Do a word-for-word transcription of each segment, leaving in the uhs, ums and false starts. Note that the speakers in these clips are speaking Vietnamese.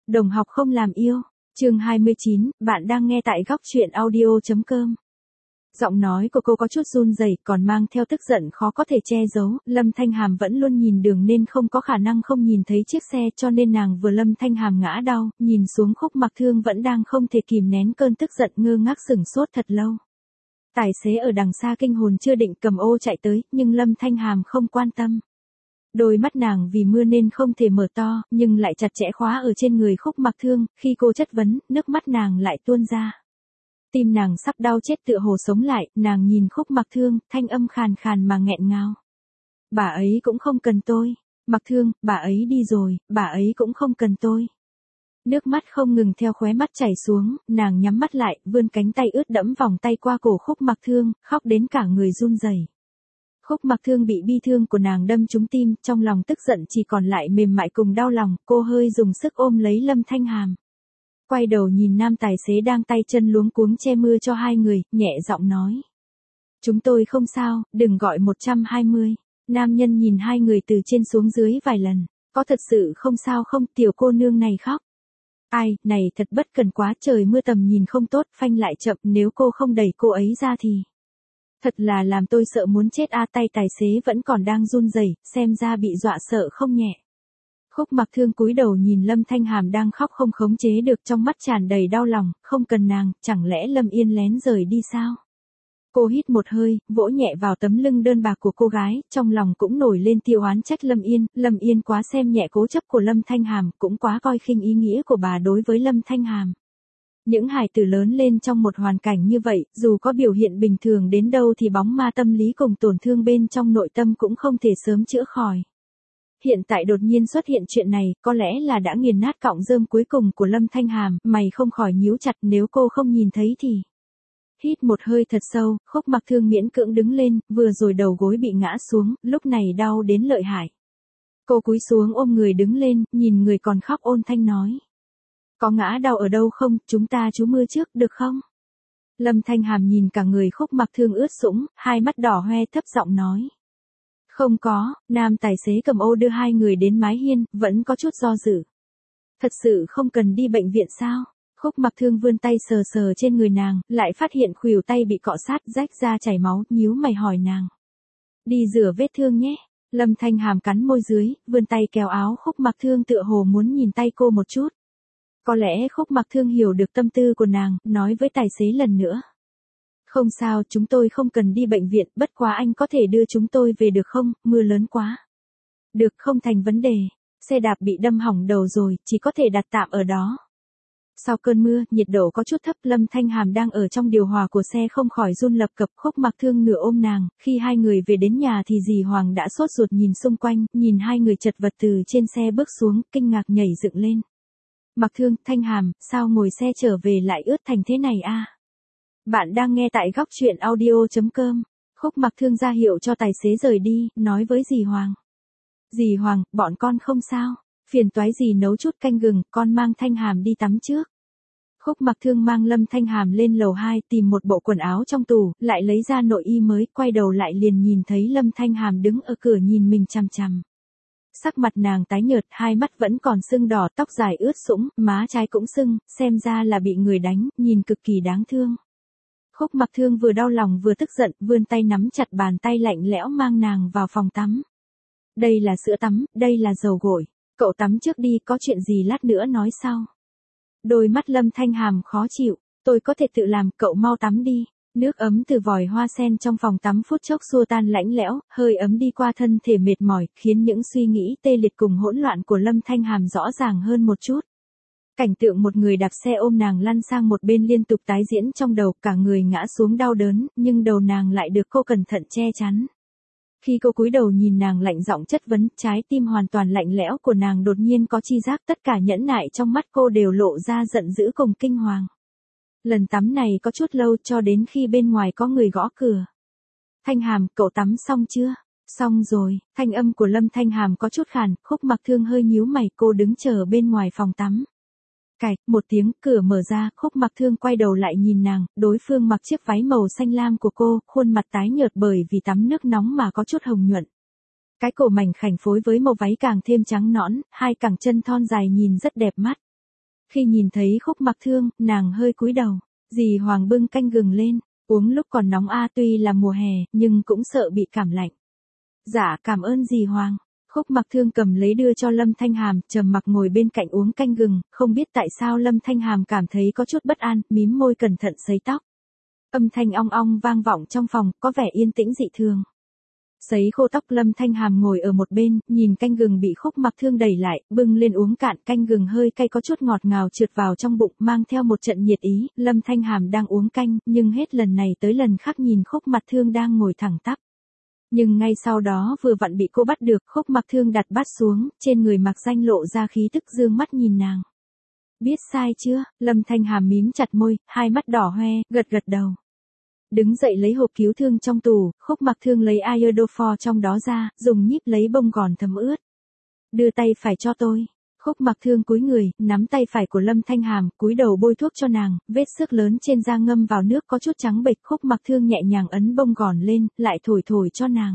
Đồng học không làm yêu. Chương hai mươi chín, bạn đang nghe tại góc truyện audio chấm com. Giọng nói của cô có chút run rẩy, còn mang theo tức giận khó có thể che giấu. Lâm Thanh Hàm vẫn luôn nhìn đường nên không có khả năng không nhìn thấy chiếc xe, cho nên nàng vừa Lâm Thanh Hàm ngã đau, nhìn xuống Khúc Mặc Thương vẫn đang không thể kìm nén cơn tức giận, ngơ ngác sửng sốt thật lâu. Tài xế ở đằng xa kinh hồn chưa định cầm ô chạy tới, nhưng Lâm Thanh Hàm không quan tâm. Đôi mắt nàng vì mưa nên không thể mở to, nhưng lại chặt chẽ khóa ở trên người Khúc Mặc Thương, khi cô chất vấn, nước mắt nàng lại tuôn ra. Tim nàng sắp đau chết tựa hồ sống lại, nàng nhìn Khúc Mặc Thương, thanh âm khàn khàn mà nghẹn ngào. Bà ấy cũng không cần tôi. Mặc Thương, bà ấy đi rồi, bà ấy cũng không cần tôi. Nước mắt không ngừng theo khóe mắt chảy xuống, nàng nhắm mắt lại, vươn cánh tay ướt đẫm vòng tay qua cổ Khúc Mặc Thương, khóc đến cả người run rẩy. Khúc Mặc Thương bị bi thương của nàng đâm trúng tim, trong lòng tức giận chỉ còn lại mềm mại cùng đau lòng, cô hơi dùng sức ôm lấy Lâm Thanh Hàm. Quay đầu nhìn nam tài xế đang tay chân luống cuống che mưa cho hai người, nhẹ giọng nói. Chúng tôi không sao, đừng gọi một trăm hai mươi. Nam nhân nhìn hai người từ trên xuống dưới vài lần, có thật sự không sao không, tiểu cô nương này khóc. Ai, này thật bất cần quá, trời mưa tầm nhìn không tốt, phanh lại chậm, nếu cô không đẩy cô ấy ra thì... Thật là làm tôi sợ muốn chết a, tay tài xế vẫn còn đang run rẩy, xem ra bị dọa sợ không nhẹ. Khúc Mặc Thương cúi đầu nhìn Lâm Thanh Hàm đang khóc không khống chế được, trong mắt tràn đầy đau lòng, không cần nàng, chẳng lẽ Lâm Yên lén rời đi sao? Cô hít một hơi, vỗ nhẹ vào tấm lưng đơn bạc của cô gái, trong lòng cũng nổi lên tiêu oán trách Lâm Yên, Lâm Yên quá xem nhẹ cố chấp của Lâm Thanh Hàm, cũng quá coi khinh ý nghĩa của bà đối với Lâm Thanh Hàm. Những hài tử lớn lên trong một hoàn cảnh như vậy, dù có biểu hiện bình thường đến đâu thì bóng ma tâm lý cùng tổn thương bên trong nội tâm cũng không thể sớm chữa khỏi. Hiện tại đột nhiên xuất hiện chuyện này, có lẽ là đã nghiền nát cọng rơm cuối cùng của Lâm Thanh Hàm, mày không khỏi nhíu chặt, nếu cô không nhìn thấy thì... Hít một hơi thật sâu, Khúc Mặc Thương miễn cưỡng đứng lên, vừa rồi đầu gối bị ngã xuống, lúc này đau đến lợi hại. Cô cúi xuống ôm người đứng lên, nhìn người còn khóc ôn thanh nói. Có ngã đau ở đâu không, chúng ta trú mưa trước, được không? Lâm Thanh Hàm nhìn cả người Khúc Mặc Thương ướt sũng, hai mắt đỏ hoe thấp giọng nói. Không có, nam tài xế cầm ô đưa hai người đến mái hiên, vẫn có chút do dự. Thật sự không cần đi bệnh viện sao? Khúc Mặc Thương vươn tay sờ sờ trên người nàng, lại phát hiện khuỷu tay bị cọ sát rách ra chảy máu, nhíu mày hỏi nàng. Đi rửa vết thương nhé. Lâm Thanh Hàm cắn môi dưới, vươn tay kéo áo Khúc Mặc Thương tựa hồ muốn nhìn tay cô một chút. Có lẽ Khúc Mặc Thương hiểu được tâm tư của nàng, nói với tài xế lần nữa. Không sao, chúng tôi không cần đi bệnh viện, bất quá anh có thể đưa chúng tôi về được không, mưa lớn quá. Được, không thành vấn đề, xe đạp bị đâm hỏng đầu rồi, chỉ có thể đặt tạm ở đó. Sau cơn mưa, nhiệt độ có chút thấp, Lâm Thanh Hàm đang ở trong điều hòa của xe không khỏi run lập cập. Khúc Mặc Thương nửa ôm nàng, khi hai người về đến nhà thì dì Hoàng đã sốt ruột nhìn xung quanh, nhìn hai người chật vật từ trên xe bước xuống, kinh ngạc nhảy dựng lên. Mặc Thương, Thanh Hàm, sao ngồi xe trở về lại ướt thành thế này a? Bạn đang nghe tại góc truyện audio chấm com. Khúc Mặc Thương ra hiệu cho tài xế rời đi, nói với dì Hoàng. Dì Hoàng, bọn con không sao, phiền toái dì nấu chút canh gừng, con mang Thanh Hàm đi tắm trước. Khúc Mặc Thương mang Lâm Thanh Hàm lên lầu hai tìm một bộ quần áo trong tủ, lại lấy ra nội y mới, quay đầu lại liền nhìn thấy Lâm Thanh Hàm đứng ở cửa nhìn mình chằm chằm. Sắc mặt nàng tái nhợt, hai mắt vẫn còn sưng đỏ, tóc dài ướt sũng, má trái cũng sưng, xem ra là bị người đánh, nhìn cực kỳ đáng thương. Khúc Mặc Thương vừa đau lòng vừa tức giận, vươn tay nắm chặt bàn tay lạnh lẽo mang nàng vào phòng tắm. Đây là sữa tắm, đây là dầu gội, cậu tắm trước đi, có chuyện gì lát nữa nói sau. Đôi mắt Lâm Thanh Hàm khó chịu, tôi có thể tự làm, cậu mau tắm đi. Nước ấm từ vòi hoa sen trong phòng tắm phút chốc xua tan lạnh lẽo, hơi ấm đi qua thân thể mệt mỏi, khiến những suy nghĩ tê liệt cùng hỗn loạn của Lâm Thanh Hàm rõ ràng hơn một chút. Cảnh tượng một người đạp xe ôm nàng lăn sang một bên liên tục tái diễn trong đầu, cả người ngã xuống đau đớn, nhưng đầu nàng lại được cô cẩn thận che chắn. Khi cô cúi đầu nhìn nàng lạnh giọng chất vấn, trái tim hoàn toàn lạnh lẽo của nàng đột nhiên có chi giác, tất cả nhẫn nại trong mắt cô đều lộ ra giận dữ cùng kinh hoàng. Lần tắm này có chút lâu, cho đến khi bên ngoài có người gõ cửa. Thanh Hàm, cậu tắm xong chưa? Xong rồi, thanh âm của Lâm Thanh Hàm có chút khàn, Khúc Mặc Thương hơi nhíu mày, cô đứng chờ bên ngoài phòng tắm. Cạch, một tiếng, cửa mở ra, Khúc Mặc Thương quay đầu lại nhìn nàng, đối phương mặc chiếc váy màu xanh lam của cô, khuôn mặt tái nhợt bởi vì tắm nước nóng mà có chút hồng nhuận. Cái cổ mảnh khảnh phối với màu váy càng thêm trắng nõn, hai cẳng chân thon dài nhìn rất đẹp mắt. Khi nhìn thấy Khúc Mặc Thương, nàng hơi cúi đầu. Dì Hoàng bưng canh gừng lên, uống lúc còn nóng a, tuy là mùa hè, nhưng cũng sợ bị cảm lạnh. Dạ, cảm ơn dì Hoàng. Khúc Mặc Thương cầm lấy đưa cho Lâm Thanh Hàm, trầm mặc ngồi bên cạnh uống canh gừng, không biết tại sao Lâm Thanh Hàm cảm thấy có chút bất an, mím môi cẩn thận sấy tóc. Âm thanh ong ong vang vọng trong phòng, có vẻ yên tĩnh dị thường. Sấy khô tóc, Lâm Thanh Hàm ngồi ở một bên, nhìn canh gừng bị Khúc Mặc Thương đẩy lại, bưng lên uống cạn, canh gừng hơi cay có chút ngọt ngào trượt vào trong bụng, mang theo một trận nhiệt ý. Lâm Thanh Hàm đang uống canh, nhưng hết lần này tới lần khác nhìn Khúc Mặc Thương đang ngồi thẳng tắp. Nhưng ngay sau đó vừa vặn bị cô bắt được, Khúc Mặc Thương đặt bát xuống, trên người Mạc Danh lộ ra khí tức, dương mắt nhìn nàng. Biết sai chưa? Lâm Thanh Hàm mím chặt môi, hai mắt đỏ hoe, gật gật đầu. Đứng dậy lấy hộp cứu thương trong tủ, Khúc Mặc Thương lấy iodophor trong đó ra, dùng nhíp lấy bông gòn thấm ướt. Đưa tay phải cho tôi. Khúc Mặc Thương cúi người, nắm tay phải của Lâm Thanh Hàm, cúi đầu bôi thuốc cho nàng, vết xước lớn trên da ngâm vào nước có chút trắng bệch. Khúc Mặc Thương nhẹ nhàng ấn bông gòn lên, lại thổi thổi cho nàng.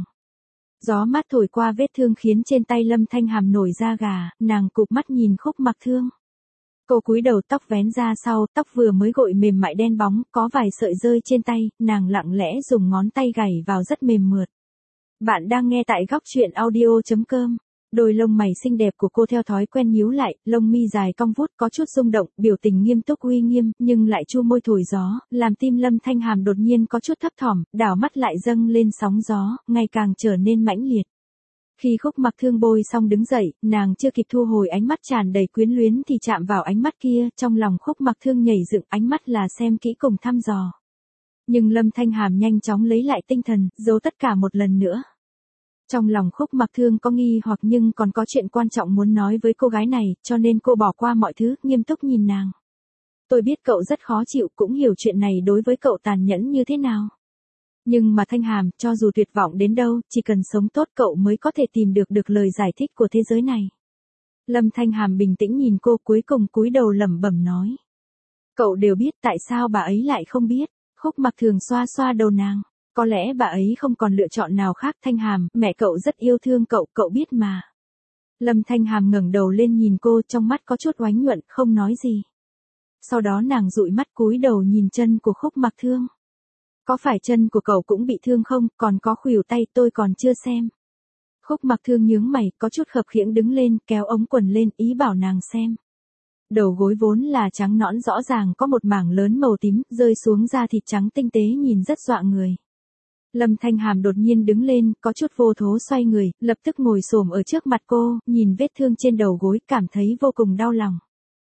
Gió mát thổi qua vết thương khiến trên tay Lâm Thanh Hàm nổi da gà, nàng cụp mắt nhìn Khúc Mặc Thương. Cô cúi đầu, tóc vén ra sau, tóc vừa mới gội mềm mại đen bóng, có vài sợi rơi trên tay, nàng lặng lẽ dùng ngón tay gảy vào rất mềm mượt. Bạn đang nghe tại góc truyện audio chấm com. Đôi lông mày xinh đẹp của cô theo thói quen nhíu lại, lông mi dài cong vút có chút rung động, biểu tình nghiêm túc uy nghiêm, nhưng lại chu môi thổi gió, làm tim Lâm Thanh Hàm đột nhiên có chút thấp thỏm, đảo mắt lại dâng lên sóng gió, ngày càng trở nên mãnh liệt. Khi Khúc Mặc Thương bôi xong đứng dậy, nàng chưa kịp thu hồi ánh mắt tràn đầy quyến luyến thì chạm vào ánh mắt kia, trong lòng Khúc Mặc Thương nhảy dựng, ánh mắt là xem kỹ cùng thăm dò. Nhưng Lâm Thanh Hàm nhanh chóng lấy lại tinh thần, giấu tất cả một lần nữa. Trong lòng Khúc Mặc Thương có nghi hoặc nhưng còn có chuyện quan trọng muốn nói với cô gái này, cho nên cô bỏ qua mọi thứ, nghiêm túc nhìn nàng. Tôi biết cậu rất khó chịu, cũng hiểu chuyện này đối với cậu tàn nhẫn như thế nào. Nhưng mà Thanh Hàm, cho dù tuyệt vọng đến đâu, chỉ cần sống tốt cậu mới có thể tìm được được lời giải thích của thế giới này. Lâm Thanh Hàm bình tĩnh nhìn cô, cuối cùng cúi đầu lẩm bẩm nói. Cậu đều biết, tại sao bà ấy lại không biết? Khúc Mặc Thường xoa xoa đầu nàng. Có lẽ bà ấy không còn lựa chọn nào khác. Thanh Hàm, mẹ cậu rất yêu thương cậu, cậu biết mà. Lâm Thanh Hàm ngẩng đầu lên nhìn cô, trong mắt có chút oánh nhuận, không nói gì. Sau đó nàng dụi mắt cúi đầu nhìn chân của Khúc Mặc Thương. Có phải chân của cậu cũng bị thương không, còn có khuỷu tay tôi còn chưa xem. Khúc Mặc Thương nhướng mày, có chút khập khiễng đứng lên, kéo ống quần lên, ý bảo nàng xem. Đầu gối vốn là trắng nõn rõ ràng có một mảng lớn màu tím, rơi xuống da thịt trắng tinh tế nhìn rất dọa người. Lâm Thanh Hàm đột nhiên đứng lên, có chút vô thố xoay người, lập tức ngồi xổm ở trước mặt cô, nhìn vết thương trên đầu gối, cảm thấy vô cùng đau lòng.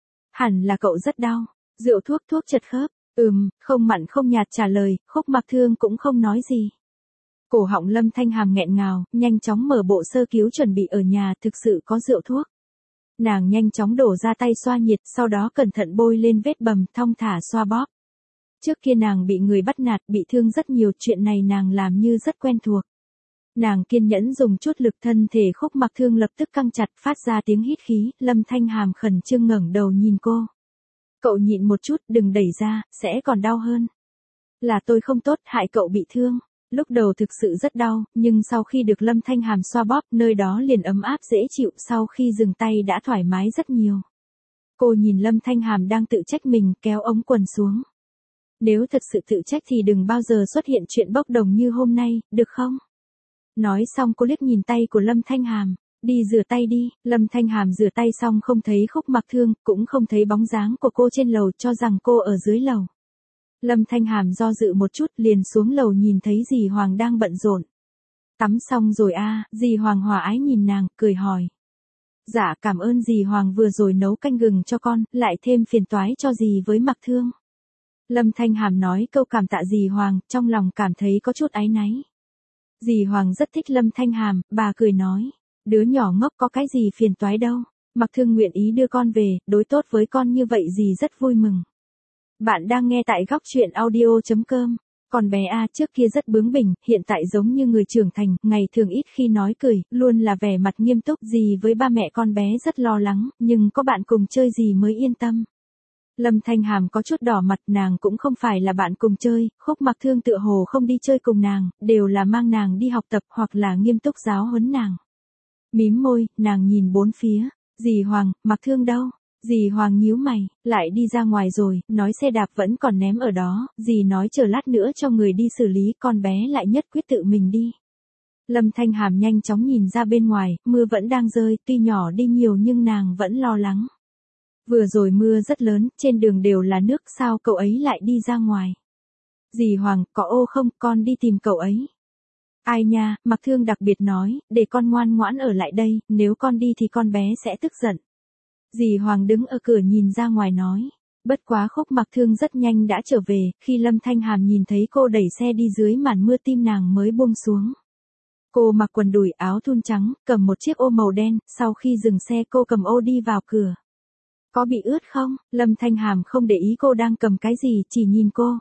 Hẳn là cậu rất đau. Rượu thuốc thuốc chật khớp. Ừm, không mặn không nhạt trả lời, Khúc Mặc Thương cũng không nói gì. Cổ họng Lâm Thanh Hàm nghẹn ngào, nhanh chóng mở bộ sơ cứu chuẩn bị ở nhà, thực sự có rượu thuốc. Nàng nhanh chóng đổ ra tay xoa nhiệt, sau đó cẩn thận bôi lên vết bầm, thong thả xoa bóp. Trước kia nàng bị người bắt nạt, bị thương rất nhiều, chuyện này nàng làm như rất quen thuộc. Nàng kiên nhẫn dùng chút lực, thân thể Khúc Mặc Thương lập tức căng chặt, phát ra tiếng hít khí. Lâm Thanh Hàm khẩn trương ngẩng đầu nhìn cô. Cậu nhịn một chút, đừng đẩy ra, sẽ còn đau hơn. Là tôi không tốt, hại cậu bị thương. Lúc đầu thực sự rất đau, nhưng sau khi được Lâm Thanh Hàm xoa bóp, nơi đó liền ấm áp dễ chịu, sau khi dừng tay đã thoải mái rất nhiều. Cô nhìn Lâm Thanh Hàm đang tự trách mình, kéo ống quần xuống. Nếu thật sự tự trách thì đừng bao giờ xuất hiện chuyện bốc đồng như hôm nay, được không? Nói xong cô liếc nhìn tay của Lâm Thanh Hàm. Đi rửa tay đi. Lâm Thanh Hàm rửa tay xong không thấy Khúc Mặc Thương, cũng không thấy bóng dáng của cô trên lầu, cho rằng cô ở dưới lầu. Lâm Thanh Hàm do dự một chút, liền xuống lầu nhìn thấy dì Hoàng đang bận rộn. Tắm xong rồi a? À, dì Hoàng hòa ái nhìn nàng, cười hỏi. Dạ, cảm ơn dì Hoàng vừa rồi nấu canh gừng cho con, lại thêm phiền toái cho dì với Mặc Thương. Lâm Thanh Hàm nói câu cảm tạ dì Hoàng, trong lòng cảm thấy có chút áy náy. Dì Hoàng rất thích Lâm Thanh Hàm, bà cười nói. Đứa nhỏ ngốc có cái gì phiền toái đâu. Mặc Thương nguyện ý đưa con về, đối tốt với con như vậy dì rất vui mừng. Bạn đang nghe tại góc truyện audio chấm com. Còn bé A trước kia rất bướng bỉnh, hiện tại giống như người trưởng thành, ngày thường ít khi nói cười, luôn là vẻ mặt nghiêm túc. Dì với ba mẹ con bé rất lo lắng, nhưng có bạn cùng chơi dì mới yên tâm. Lâm Thanh Hàm có chút đỏ mặt, nàng cũng không phải là bạn cùng chơi, Khúc Mặc Thương tựa hồ không đi chơi cùng nàng, đều là mang nàng đi học tập hoặc là nghiêm túc giáo huấn nàng. Mím môi, nàng nhìn bốn phía. Dì Hoàng, Mặc Thương đâu? Dì Hoàng nhíu mày, lại đi ra ngoài rồi, nói xe đạp vẫn còn ném ở đó, dì nói chờ lát nữa cho người đi xử lý, con bé lại nhất quyết tự mình đi. Lâm Thanh Hàm nhanh chóng nhìn ra bên ngoài, mưa vẫn đang rơi, tuy nhỏ đi nhiều nhưng nàng vẫn lo lắng. Vừa rồi mưa rất lớn, trên đường đều là nước, sao cậu ấy lại đi ra ngoài? Dì Hoàng, có ô không, con đi tìm cậu ấy. Ai nha, Mặc Thương đặc biệt nói, để con ngoan ngoãn ở lại đây, nếu con đi thì con bé sẽ tức giận. Dì Hoàng đứng ở cửa nhìn ra ngoài nói. Bất quá Khúc Mặc Thương rất nhanh đã trở về, khi Lâm Thanh Hàm nhìn thấy cô đẩy xe đi dưới màn mưa tim nàng mới buông xuống. Cô mặc quần đùi áo thun trắng, cầm một chiếc ô màu đen, sau khi dừng xe cô cầm ô đi vào cửa. Có bị ướt không? Lâm Thanh Hàm không để ý cô đang cầm cái gì, chỉ nhìn cô.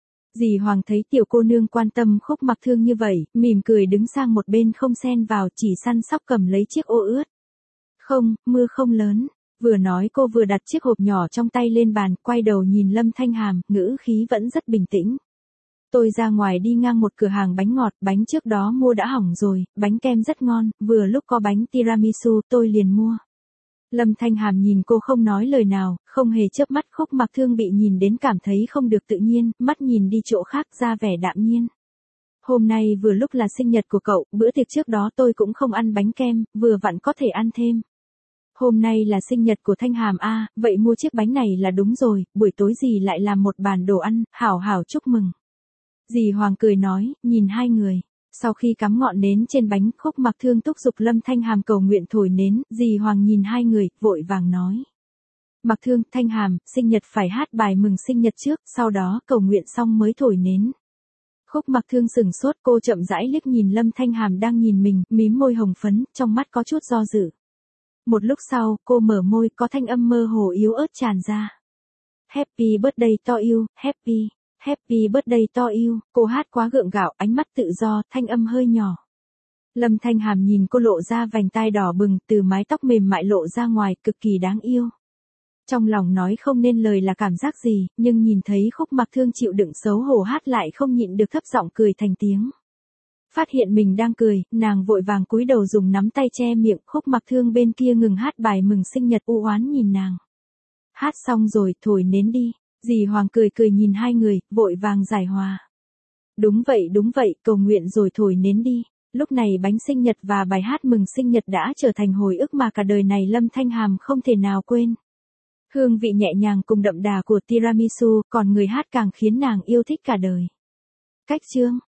Dì Hoàng thấy tiểu cô nương quan tâm Khúc Mặc Thương như vậy, mỉm cười đứng sang một bên không xen vào, chỉ săn sóc cầm lấy chiếc ô ướt. Không, mưa không lớn. Vừa nói cô vừa đặt chiếc hộp nhỏ trong tay lên bàn, quay đầu nhìn Lâm Thanh Hàm, ngữ khí vẫn rất bình tĩnh. Tôi ra ngoài đi ngang một cửa hàng bánh ngọt, bánh trước đó mua đã hỏng rồi, bánh kem rất ngon, vừa lúc có bánh tiramisu tôi liền mua. Lâm Thanh Hàm nhìn cô không nói lời nào, không hề chớp mắt. Khúc Mặc Thương bị nhìn đến cảm thấy không được tự nhiên, mắt nhìn đi chỗ khác ra vẻ đạm nhiên. Hôm nay vừa lúc là sinh nhật của cậu, bữa tiệc trước đó tôi cũng không ăn bánh kem, vừa vặn có thể ăn thêm. Hôm nay là sinh nhật của Thanh Hàm a, vậy mua chiếc bánh này là đúng rồi, buổi tối dì lại làm một bàn đồ ăn, hảo hảo chúc mừng. Dì Hoàng cười nói, nhìn hai người. Sau khi cắm ngọn nến trên bánh, Khúc Mặc Thương thúc giục Lâm Thanh Hàm cầu nguyện thổi nến, dì Hoàng nhìn hai người, vội vàng nói. Mặc Thương, Thanh Hàm, sinh nhật phải hát bài mừng sinh nhật trước, sau đó cầu nguyện xong mới thổi nến. Khúc Mặc Thương sửng sốt, cô chậm rãi liếc nhìn Lâm Thanh Hàm đang nhìn mình, mím môi hồng phấn, trong mắt có chút do dự. Một lúc sau, cô mở môi, có thanh âm mơ hồ yếu ớt tràn ra. Happy birthday to you, happy. Happy birthday to you, cô hát quá gượng gạo, ánh mắt tự do, thanh âm hơi nhỏ. Lâm Thanh Hàm nhìn cô lộ ra vành tai đỏ bừng, từ mái tóc mềm mại lộ ra ngoài, cực kỳ đáng yêu. Trong lòng nói không nên lời là cảm giác gì, nhưng nhìn thấy Khúc Mặc Thương chịu đựng xấu hổ hát lại không nhịn được thấp giọng cười thành tiếng. Phát hiện mình đang cười, nàng vội vàng cúi đầu dùng nắm tay che miệng. Khúc Mặc Thương bên kia ngừng hát bài mừng sinh nhật, u oán nhìn nàng. Hát xong rồi, thổi nến đi. Dì Hoàng cười cười nhìn hai người, vội vàng giải hòa. Đúng vậy đúng vậy, cầu nguyện rồi thổi nến đi. Lúc này bánh sinh nhật và bài hát mừng sinh nhật đã trở thành hồi ức mà cả đời này Lâm Thanh Hàm không thể nào quên. Hương vị nhẹ nhàng cùng đậm đà của tiramisu, còn người hát càng khiến nàng yêu thích cả đời. Cách chương